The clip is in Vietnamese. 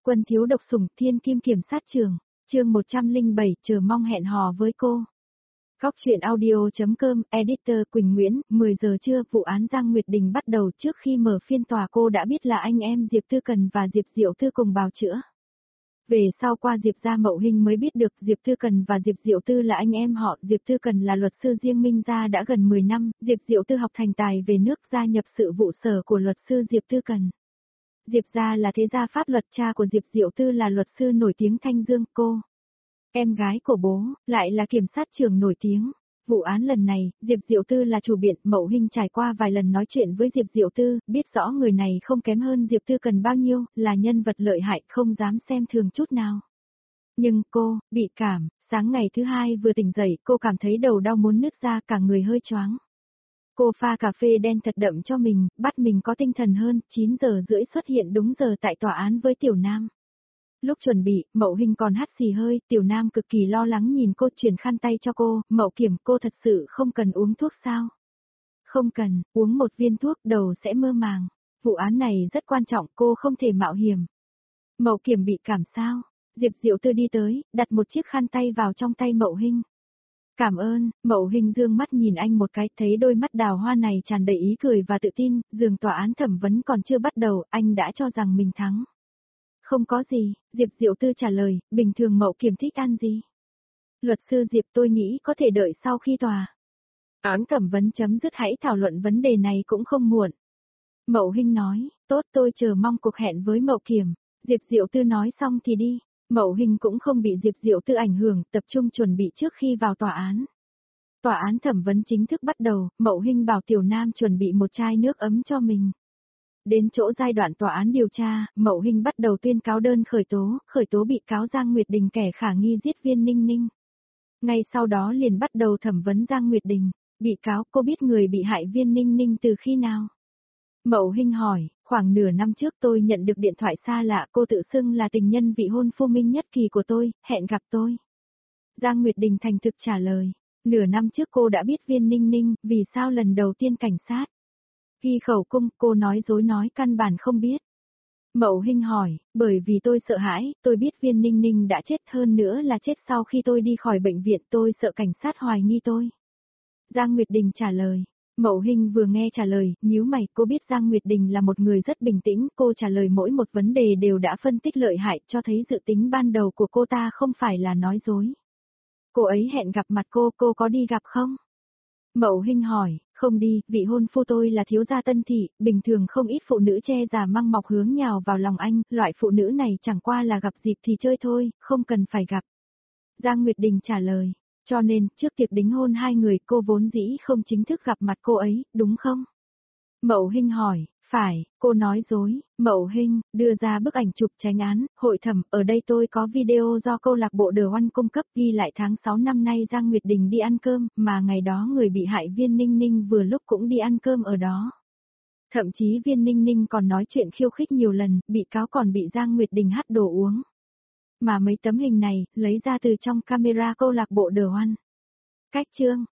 Quân thiếu độc sủng thiên kim kiểm sát trường, chương 107 chờ mong hẹn hò với cô. Góc truyện audio.com, editor Quỳnh Nguyễn, 10 giờ trưa, vụ án Giang Nguyệt Đình bắt đầu. Trước khi mở phiên tòa cô đã biết là anh em Diệp Tư Cần và Diệp Diệu Tư cùng bào chữa. Về sau qua Diệp gia Mậu Hinh mới biết được Diệp Tư Cần và Diệp Diệu Tư là anh em họ. Diệp Tư Cần là luật sư riêng Minh gia đã gần 10 năm, Diệp Diệu Tư học thành tài về nước gia nhập sự vụ sở của luật sư Diệp Tư Cần. Diệp gia là thế gia pháp luật, cha của Diệp Diệu Tư là luật sư nổi tiếng Thanh Dương, cô. Em gái của bố, lại là kiểm sát trưởng nổi tiếng. Vụ án lần này, Diệp Diệu Tư là chủ biện, Mậu Hinh trải qua vài lần nói chuyện với Diệp Diệu Tư, biết rõ người này không kém hơn Diệp Tư Cần bao nhiêu, là nhân vật lợi hại, không dám xem thường chút nào. Nhưng cô, bị cảm, sáng ngày thứ hai vừa tỉnh dậy, cô cảm thấy đầu đau muốn nứt ra, cả người hơi choáng. Cô pha cà phê đen thật đậm cho mình, bắt mình có tinh thần hơn, 9 giờ rưỡi xuất hiện đúng giờ tại tòa án với Tiểu Nam. Lúc chuẩn bị, Mậu Hinh còn hắt xì hơi, Tiểu Nam cực kỳ lo lắng nhìn cô, chuyển khăn tay cho cô, Mậu Kiểm, cô thật sự không cần uống thuốc sao? Không cần, uống một viên thuốc đầu sẽ mơ màng. Vụ án này rất quan trọng, cô không thể mạo hiểm. Mậu Kiểm bị cảm sao? Diệp Diệu Tư đi tới, đặt một chiếc khăn tay vào trong tay Mậu Hinh. Cảm ơn, Mậu Hinh dương mắt nhìn anh một cái, thấy đôi mắt đào hoa này tràn đầy ý cười và tự tin, giường tòa án thẩm vấn còn chưa bắt đầu, anh đã cho rằng mình thắng. Không có gì, Diệp Diệu Tư trả lời, bình thường Mậu Kiểm thích ăn gì? Luật sư Diệp, tôi nghĩ có thể đợi sau khi tòa án thẩm vấn chấm dứt hãy thảo luận vấn đề này cũng không muộn. Mậu Hinh nói, tốt, tôi chờ mong cuộc hẹn với Mậu Kiểm. Diệp Diệu Tư nói xong thì đi. Mậu Hinh cũng không bị Diệp Diệu Tư ảnh hưởng, tập trung chuẩn bị trước khi vào tòa án. Tòa án thẩm vấn chính thức bắt đầu, Mậu Hinh bảo Tiểu Nam chuẩn bị một chai nước ấm cho mình. Đến chỗ giai đoạn tòa án điều tra, Mậu Hinh bắt đầu tuyên cáo đơn khởi tố bị cáo Giang Nguyệt Đình kẻ khả nghi giết Viên Ninh Ninh. Ngay sau đó liền bắt đầu thẩm vấn Giang Nguyệt Đình. Bị cáo, cô biết người bị hại Viên Ninh Ninh từ khi nào? Mậu Hinh hỏi, khoảng nửa năm trước tôi nhận được điện thoại xa lạ, cô tự xưng là tình nhân vị hôn phu Minh Nhất Kỳ của tôi, hẹn gặp tôi. Giang Nguyệt Đình thành thực trả lời, nửa năm trước cô đã biết Viên Ninh Ninh, vì sao lần đầu tiên cảnh sát ghi khẩu cung, cô nói dối nói căn bản không biết. Mậu Hinh hỏi, bởi vì tôi sợ hãi, tôi biết Viên Ninh Ninh đã chết, hơn nữa là chết sau khi tôi đi khỏi bệnh viện, tôi sợ cảnh sát hoài nghi tôi. Giang Nguyệt Đình trả lời. Mậu Hinh vừa nghe trả lời, nhíu mày, cô biết Giang Nguyệt Đình là một người rất bình tĩnh, cô trả lời mỗi một vấn đề đều đã phân tích lợi hại, cho thấy dự tính ban đầu của cô ta không phải là nói dối. Cô ấy hẹn gặp mặt cô có đi gặp không? Mậu Hinh hỏi, không đi, vị hôn phu tôi là thiếu gia Tân Thị, bình thường không ít phụ nữ che già măng mọc hướng nhào vào lòng anh, loại phụ nữ này chẳng qua là gặp dịp thì chơi thôi, không cần phải gặp. Giang Nguyệt Đình trả lời. Cho nên, trước tiệc đính hôn hai người, cô vốn dĩ không chính thức gặp mặt cô ấy, đúng không? Mậu Hinh hỏi, phải, cô nói dối. Mậu Hinh, đưa ra bức ảnh chụp tránh án, hội thẩm, ở đây tôi có video do câu lạc bộ The One cung cấp ghi lại tháng 6 năm nay Giang Nguyệt Đình đi ăn cơm, mà ngày đó người bị hại Viên Ninh Ninh vừa lúc cũng đi ăn cơm ở đó. Thậm chí Viên Ninh Ninh còn nói chuyện khiêu khích nhiều lần, bị cáo còn bị Giang Nguyệt Đình hắt đồ uống. Mà mấy tấm hình này, lấy ra từ trong camera câu lạc bộ The One. Cách chương